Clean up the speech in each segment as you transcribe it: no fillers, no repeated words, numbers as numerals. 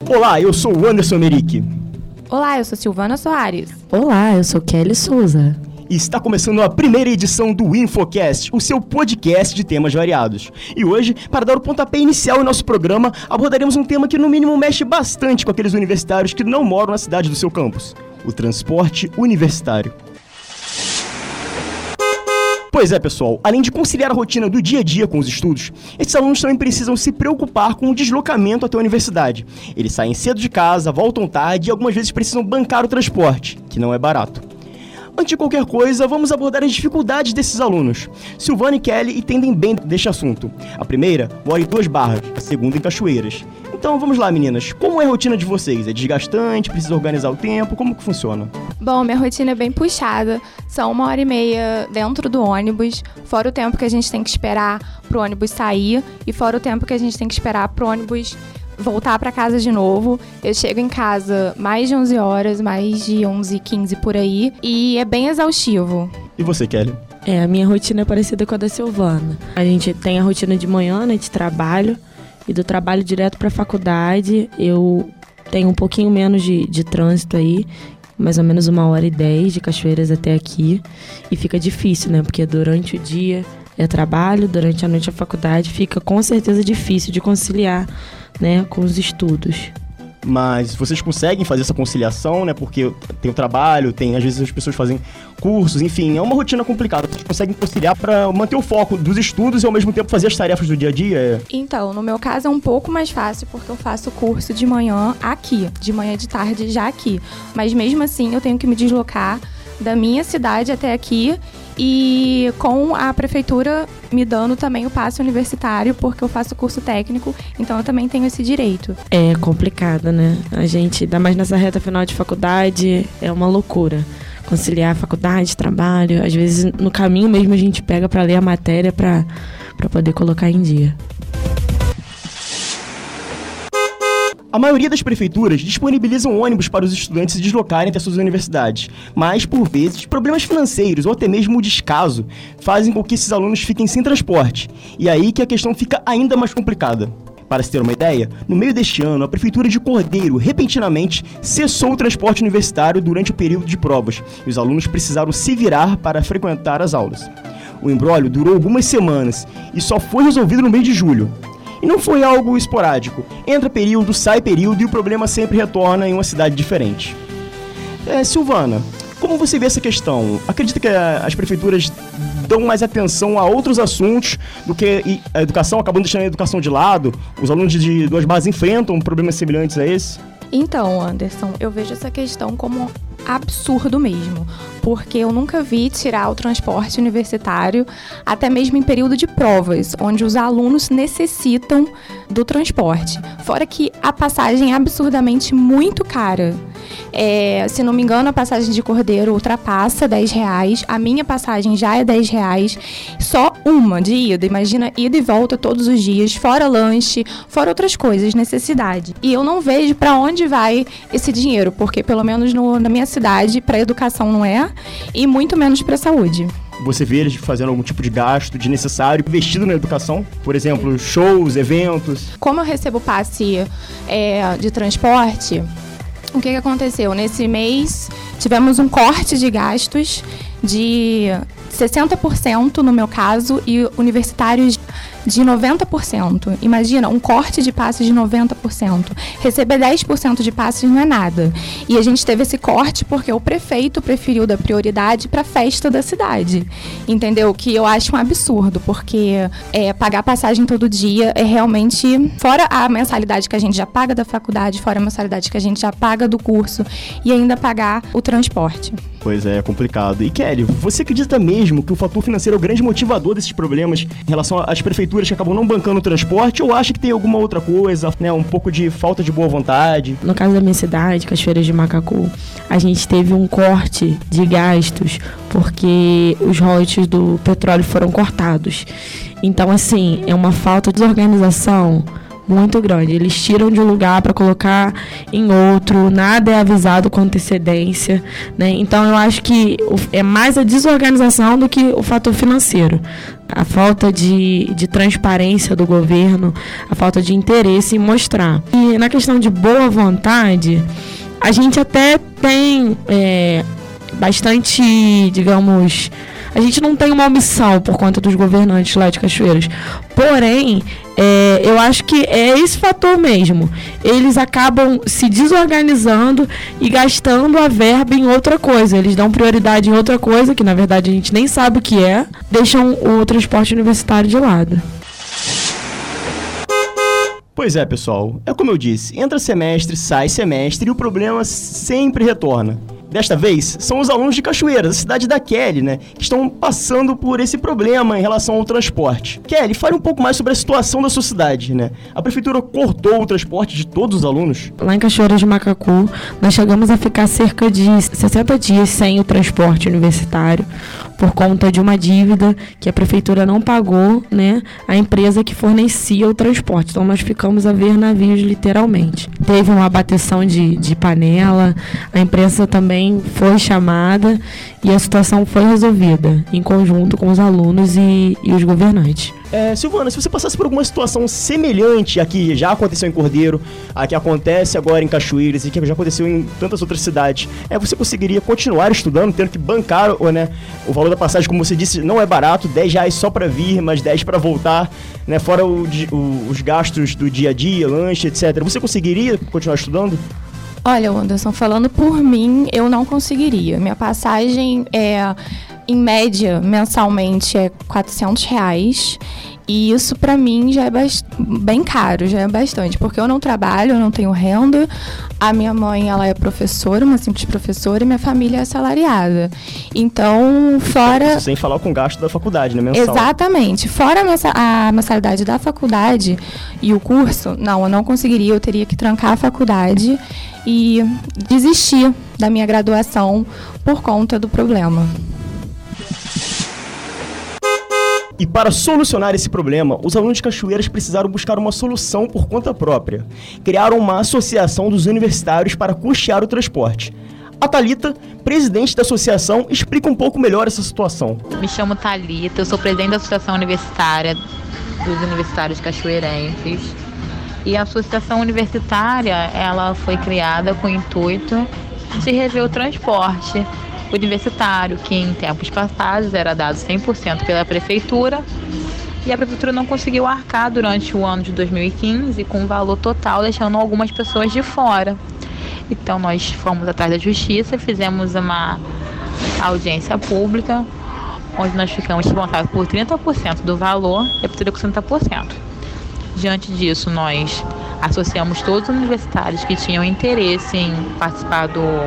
Olá, eu sou o Anderson Merick. Olá, eu sou Silvana Soares. Olá, eu sou Kelly Souza. E está começando a primeira edição do InfoCast, o seu podcast de temas variados. E hoje, para dar o pontapé inicial em nosso programa, abordaremos um tema que no mínimo mexe bastante com aqueles universitários que não moram na cidade do seu campus: o transporte universitário. Pois é, pessoal, além de conciliar a rotina do dia a dia com os estudos, esses alunos também precisam se preocupar com o deslocamento até a universidade. Eles saem cedo de casa, voltam tarde e algumas vezes precisam bancar o transporte, que não é barato. Antes de qualquer coisa, vamos abordar as dificuldades desses alunos. Silvana e Kelly entendem bem deste assunto. A primeira mora em 2 Barras, a segunda em Cachoeiras. Então vamos lá, meninas. Como é a rotina de vocês? É desgastante? Precisa organizar o tempo? Como que funciona? Bom, minha rotina é bem puxada. São 1h30 dentro do ônibus, fora o tempo que a gente tem que esperar pro ônibus sair e fora o tempo que a gente tem que esperar pro ônibus voltar para casa de novo. Eu chego em casa mais de 11 horas, mais de 11h15 por aí, e é bem exaustivo. E você, Kelly? A minha rotina é parecida com a da Silvana. A gente tem a rotina de manhã, né, de trabalho, e do trabalho direto para a faculdade. Eu tenho um pouquinho menos de trânsito aí, mais ou menos 1h10 de Cachoeiras até aqui, e fica difícil, né, porque durante o dia é trabalho, durante a noite é faculdade, fica com certeza difícil de conciliar, né, com os estudos. Mas vocês conseguem fazer essa conciliação, né? Porque tem o trabalho, às vezes as pessoas fazem cursos, enfim, é uma rotina complicada. Vocês conseguem conciliar para manter o foco dos estudos e ao mesmo tempo fazer as tarefas do dia a dia? Então, no meu caso é um pouco mais fácil porque eu faço curso de manhã aqui, de manhã e de tarde já aqui. Mas mesmo assim eu tenho que me deslocar da minha cidade até aqui, e com a prefeitura me dando também o passe universitário, porque eu faço curso técnico, então eu também tenho esse direito. É complicado, né? A gente, ainda mais nessa reta final de faculdade, é uma loucura. Conciliar faculdade, trabalho, às vezes no caminho mesmo a gente pega para ler a matéria para poder colocar em dia. A maioria das prefeituras disponibilizam ônibus para os estudantes se deslocarem até suas universidades, mas, por vezes, problemas financeiros ou até mesmo o descaso fazem com que esses alunos fiquem sem transporte. E aí que a questão fica ainda mais complicada. Para se ter uma ideia, no meio deste ano, a Prefeitura de Cordeiro, repentinamente, cessou o transporte universitário durante o período de provas, e os alunos precisaram se virar para frequentar as aulas. O imbróglio durou algumas semanas e só foi resolvido no mês de julho. E não foi algo esporádico. Entra período, sai período e o problema sempre retorna em uma cidade diferente. Silvana, como você vê essa questão? Acredita que as prefeituras dão mais atenção a outros assuntos do que a educação, acabando deixando a educação de lado? Os alunos de 2 Barras enfrentam problemas semelhantes a esse? Então, Anderson, eu vejo essa questão como absurdo mesmo, porque eu nunca vi tirar o transporte universitário, até mesmo em período de provas, onde os alunos necessitam do transporte. Fora que a passagem é absurdamente muito cara. Se não me engano, a passagem de Cordeiro ultrapassa R$10, a minha passagem já é R$10, só uma de ida, imagina ida e volta todos os dias, fora lanche, fora outras coisas, necessidade. E eu não vejo para onde vai esse dinheiro, porque pelo menos na minha cidade, para educação não é, e muito menos para saúde. Você vê eles fazendo algum tipo de gasto desnecessário investido na educação? Por exemplo, shows, eventos? Como eu recebo passe de transporte, o que aconteceu? Nesse mês, tivemos um corte de gastos de 60% no meu caso e universitários de 90%. Imagina, um corte de passes de 90%. Receber 10% de passes não é nada. E a gente teve esse corte porque o prefeito preferiu dar prioridade para a festa da cidade. Entendeu? Que eu acho um absurdo, porque pagar passagem todo dia é realmente, fora a mensalidade que a gente já paga da faculdade, fora a mensalidade que a gente já paga do curso, e ainda pagar o transporte. Pois é complicado. E Kelly, você acredita mesmo que o fator financeiro é o grande motivador desses problemas em relação às prefeituras que acabam não bancando o transporte, ou acha que tem alguma outra coisa, né, um pouco de falta de boa vontade? No caso da minha cidade, Cachoeiras de Macacu, a gente teve um corte de gastos porque os royalties do petróleo foram cortados. Então, assim, é uma falta de organização muito grande. Eles tiram de um lugar para colocar em outro, nada é avisado com antecedência, né? Então eu acho que é mais a desorganização do que o fator financeiro. A falta de transparência do governo, a falta de interesse em mostrar. E na questão de boa vontade, a gente até tem bastante, digamos, a gente não tem uma omissão por conta dos governantes lá de Cachoeiras. Porém, eu acho que é esse fator mesmo. Eles acabam se desorganizando e gastando a verba em outra coisa. Eles dão prioridade em outra coisa, que na verdade a gente nem sabe o que é, deixam o transporte universitário de lado. Pois é, pessoal. É como eu disse, entra semestre, sai semestre e o problema sempre retorna. Desta vez, são os alunos de Cachoeiras, a cidade da Kelly, né, que estão passando por esse problema em relação ao transporte. Kelly, fale um pouco mais sobre a situação da sua cidade, né? A prefeitura cortou o transporte de todos os alunos? Lá em Cachoeiras de Macacu, nós chegamos a ficar cerca de 60 dias sem o transporte universitário, por conta de uma dívida que a prefeitura não pagou, né, a empresa que fornecia o transporte. Então nós ficamos a ver navios literalmente. Teve uma abateção de panela, a imprensa também foi chamada e a situação foi resolvida em conjunto com os alunos e os governantes. Silvana, se você passasse por alguma situação semelhante a que já aconteceu em Cordeiro, a que acontece agora em Cachoeiras e que já aconteceu em tantas outras cidades, você conseguiria continuar estudando, tendo que bancar, né, o valor da passagem, como você disse, não é barato, R$10 só para vir, mas 10 para voltar, né, fora os gastos do dia a dia, lanche, etc. Você conseguiria continuar estudando? Olha, Anderson, falando por mim, eu não conseguiria. Minha passagem em média, mensalmente, é R$400. E isso, pra mim, já é bem caro, já é bastante. Porque eu não trabalho, eu não tenho renda. A minha mãe, ela é professora, uma simples professora, e minha família é assalariada. Então, fora... Isso sem falar com o gasto da faculdade, né, mensal? Exatamente. Fora a mensalidade da faculdade e o curso, não, eu não conseguiria. Eu teria que trancar a faculdade e desistir da minha graduação por conta do problema. E para solucionar esse problema, os alunos de Cachoeiras precisaram buscar uma solução por conta própria. Criaram uma associação dos universitários para custear o transporte. A Thalita, presidente da associação, explica um pouco melhor essa situação. Me chamo Thalita, eu sou presidente da Associação Universitária dos Universitários Cachoeirenses. E a associação universitária, ela foi criada com o intuito de rever o transporte universitário, que em tempos passados era dado 100% pela prefeitura, e a prefeitura não conseguiu arcar durante o ano de 2015 com o valor total, deixando algumas pessoas de fora. Então nós fomos atrás da justiça, fizemos uma audiência pública, onde nós ficamos responsáveis por 30% do valor e a prefeitura com 60%. Diante disso, nós associamos todos os universitários que tinham interesse em participar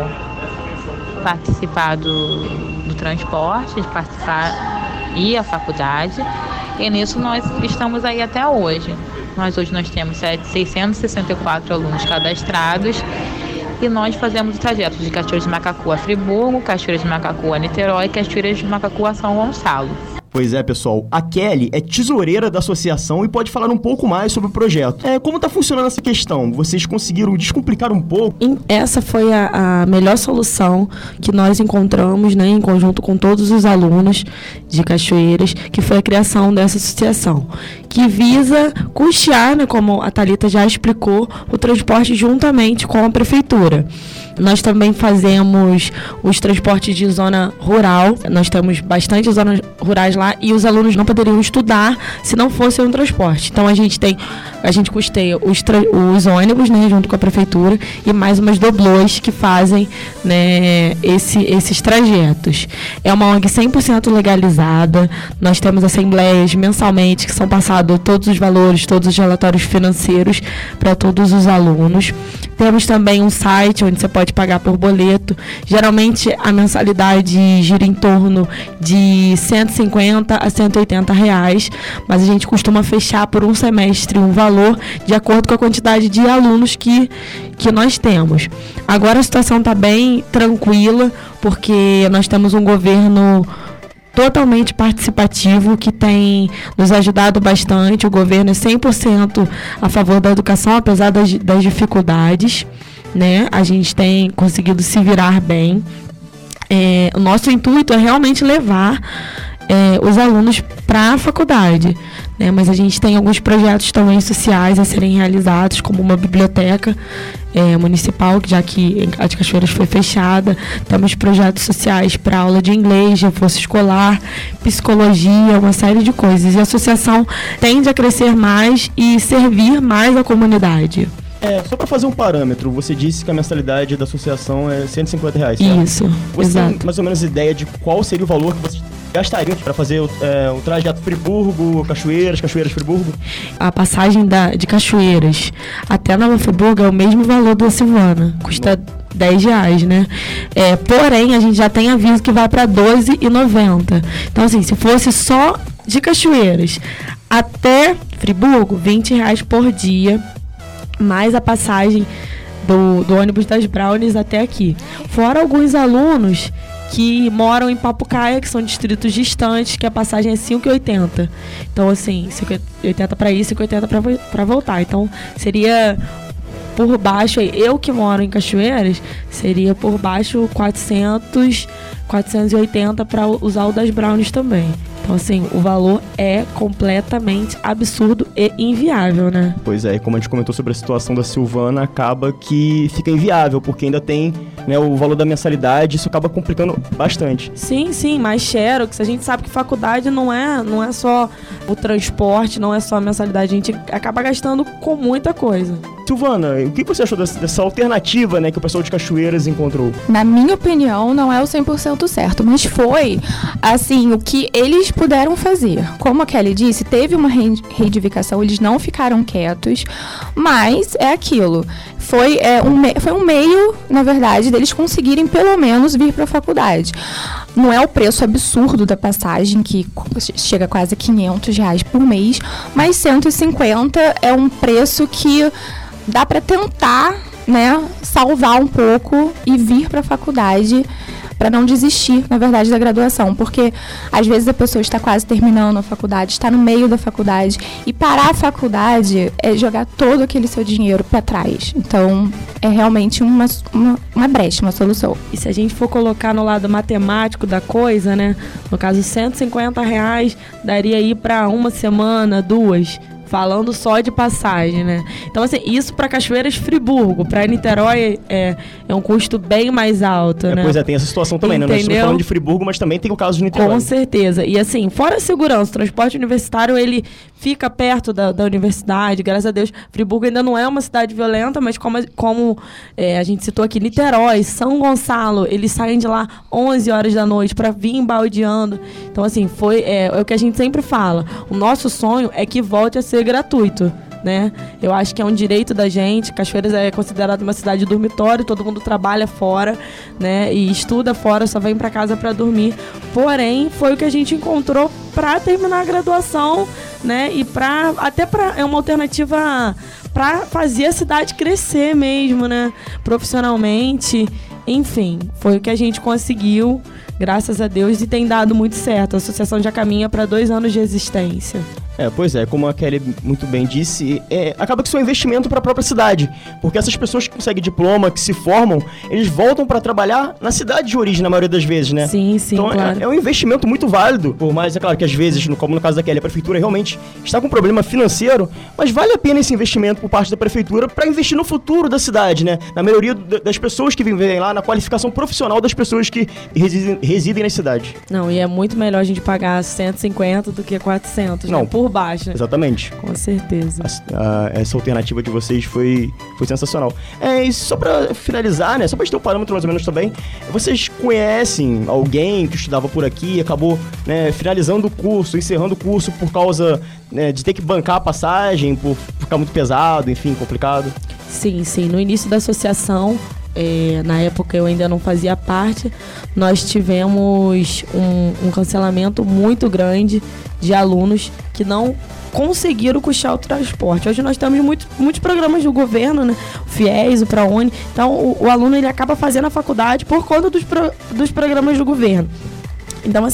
do transporte, de participar e a faculdade, e nisso nós estamos aí até hoje. Nós temos 664 alunos cadastrados e nós fazemos o trajeto de Cachoeiras de Macacu a Friburgo, Cachoeiras de Macacu a Niterói e Cachoeiras de Macacu a São Gonçalo. Pois é, pessoal, a Kelly é tesoureira da associação e pode falar um pouco mais sobre o projeto. Como está funcionando essa questão? Vocês conseguiram descomplicar um pouco? Essa foi a melhor solução que nós encontramos, né, em conjunto com todos os alunos de Cachoeiras, que foi a criação dessa associação, que visa custear, né, como a Thalita já explicou, o transporte juntamente com a prefeitura. Nós também fazemos os transportes de zona rural. Nós temos bastante zonas rurais lá e os alunos não poderiam estudar se não fosse um transporte. Então a gente custeia os ônibus, né, junto com a prefeitura, e mais umas doblôs que fazem, né, esses trajetos. É uma ONG 100% legalizada. Nós temos assembleias mensalmente que são passados todos os valores, todos os relatórios financeiros para todos os alunos. Temos também um site onde você pode pagar por boleto. Geralmente a mensalidade gira em torno de R$150 a R$180, mas a gente costuma fechar por um semestre um valor de acordo com a quantidade de alunos que nós temos. Agora a situação está bem tranquila, porque nós temos um governo totalmente participativo, que tem nos ajudado bastante. O governo é 100% a favor da educação, apesar das dificuldades, né? A gente tem conseguido se virar bem. O nosso intuito é realmente levar os alunos para a faculdade, né? Mas a gente tem alguns projetos também sociais a serem realizados, como uma biblioteca municipal, já que a de Cachoeiras foi fechada. Temos projetos sociais para aula de inglês, reforço escolar, psicologia, uma série de coisas. E a associação tende a crescer mais e servir mais à comunidade. Só para fazer um parâmetro, você disse que a mensalidade da associação é R$150, certo? Isso, você exato. tem mais ou menos ideia de qual seria o valor que vocês gastariam para fazer o trajeto Friburgo, Cachoeiras, Friburgo? A passagem de Cachoeiras até Nova Friburgo é o mesmo valor da Silvana, custa R$10, né? Porém, a gente já tem aviso que vai para R$12,90. Então, assim, se fosse só de Cachoeiras até Friburgo, R$20 por dia, mais a passagem do ônibus das Brownies até aqui. Fora alguns alunos que moram em Papucaia, que são distritos distantes, que a passagem é R$5,80. Então, assim, R$5,80 para ir, R$5,80 para voltar. Então, seria por baixo, eu que moro em Cachoeiras, seria por baixo 480 para usar o das Brownies também. Então, assim, o valor é completamente absurdo e inviável, né? Pois é, como a gente comentou sobre a situação da Silvana, acaba que fica inviável, porque ainda tem, né, o valor da mensalidade, isso acaba complicando bastante. Sim, mais xerox. A gente sabe que faculdade não é só o transporte, não é só a mensalidade, a gente acaba gastando com muita coisa. Silvana, o que você achou dessa alternativa, né, que o pessoal de Cachoeiras encontrou? Na minha opinião, não é o 100% certo, mas foi, assim, o que eles puderam fazer. Como a Kelly disse, teve uma reivindicação, eles não ficaram quietos, mas é aquilo. Foi um meio, na verdade, deles conseguirem pelo menos vir para a faculdade. Não é o preço absurdo da passagem, que chega a quase R$500 por mês, mas 150 é um preço que dá para tentar, né, salvar um pouco e vir para a faculdade, para não desistir, na verdade, da graduação. Porque, às vezes, a pessoa está quase terminando a faculdade, está no meio da faculdade, e parar a faculdade é jogar todo aquele seu dinheiro para trás. Então, é realmente uma brecha, uma solução. E se a gente for colocar no lado matemático da coisa, né? No caso, R$150 daria aí para uma semana, 2, falando só de passagem, né? Então, assim, isso para Cachoeiras, Friburgo, para Niterói é um custo bem mais alto, né? Pois é, tem essa situação também, né? Nós estamos falando de Friburgo, mas também tem o caso de Niterói. Com certeza. E, assim, fora a segurança, o transporte universitário, ele fica perto da universidade, graças a Deus. Friburgo ainda não é uma cidade violenta, mas como a gente citou aqui, Niterói, São Gonçalo, eles saem de lá 11 horas da noite para vir embaldeando. Então, assim, é o que a gente sempre fala. O nosso sonho é que volte a ser gratuito, né? Eu acho que é um direito da gente. Cachoeiras é considerada uma cidade dormitório, todo mundo trabalha fora, né? E estuda fora, só vem para casa para dormir. Porém, foi o que a gente encontrou para terminar a graduação, né? E é uma alternativa para fazer a cidade crescer mesmo, né? Profissionalmente. Enfim, foi o que a gente conseguiu, graças a Deus, e tem dado muito certo. A associação já caminha para 2 anos de existência. Pois é, como a Kelly muito bem disse, acaba que isso é um investimento para a própria cidade, porque essas pessoas que conseguem diploma, que se formam, eles voltam para trabalhar na cidade de origem, na maioria das vezes, né? Sim, então, claro. É um investimento muito válido, por mais, é claro, que às vezes, como no caso da Kelly, a prefeitura realmente está com um problema financeiro, mas vale a pena esse investimento por parte da prefeitura para investir no futuro da cidade, né? Na maioria das pessoas que vivem lá, na qualificação profissional das pessoas que residem na cidade. Não, e é muito melhor a gente pagar 150 do que 400, não, né? Por baixo. Exatamente. Com certeza. Essa alternativa de vocês foi sensacional. E só pra finalizar, né? Só pra gente ter um parâmetro mais ou menos também, vocês conhecem alguém que estudava por aqui e acabou, né, finalizando o curso, encerrando o curso por causa, né, de ter que bancar a passagem, por ficar muito pesado, enfim, complicado? Sim. No início da associação, na época eu ainda não fazia parte, nós tivemos um cancelamento muito grande de alunos que não conseguiram custear o transporte. Hoje nós temos muitos programas do governo, né? O FIES, o ProUni. Então o aluno ele acaba fazendo a faculdade por conta dos programas do governo. Então, assim,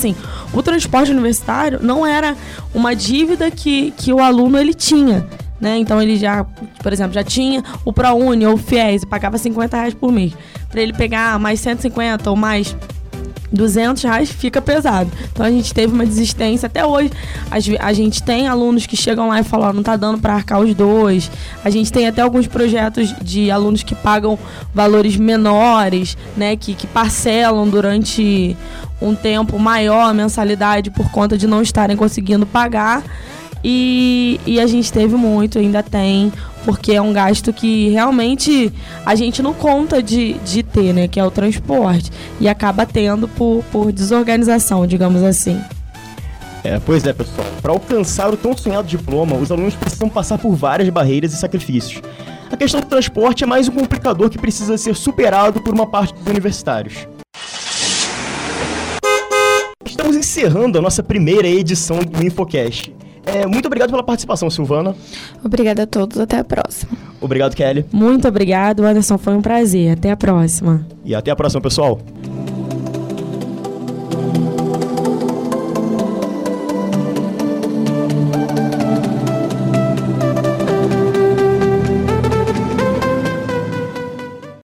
o transporte universitário não era uma dívida que o aluno ele tinha, né? Então ele já, por exemplo, já tinha o ProUni ou o FIES e pagava R$50 por mês. Para ele pegar mais 150 ou mais R$200 fica pesado. Então a gente teve uma desistência. Até hoje a gente tem alunos que chegam lá e falam, não tá dando para arcar os dois. A gente tem até alguns projetos de alunos que pagam valores menores, né, que parcelam durante um tempo maior a mensalidade por conta de não estarem conseguindo pagar. E a gente teve muito, ainda tem, porque é um gasto que realmente a gente não conta de ter, né? Que é o transporte. E acaba tendo por desorganização, digamos assim. Pois é, pessoal. Para alcançar o tão sonhado diploma, os alunos precisam passar por várias barreiras e sacrifícios. A questão do transporte é mais um complicador que precisa ser superado por uma parte dos universitários. Estamos encerrando a nossa primeira edição do InfoCast. Muito obrigado pela participação, Silvana. Obrigada a todos, até a próxima. Obrigado, Kelly. Muito obrigado, Anderson, foi um prazer. Até a próxima. E até a próxima, pessoal.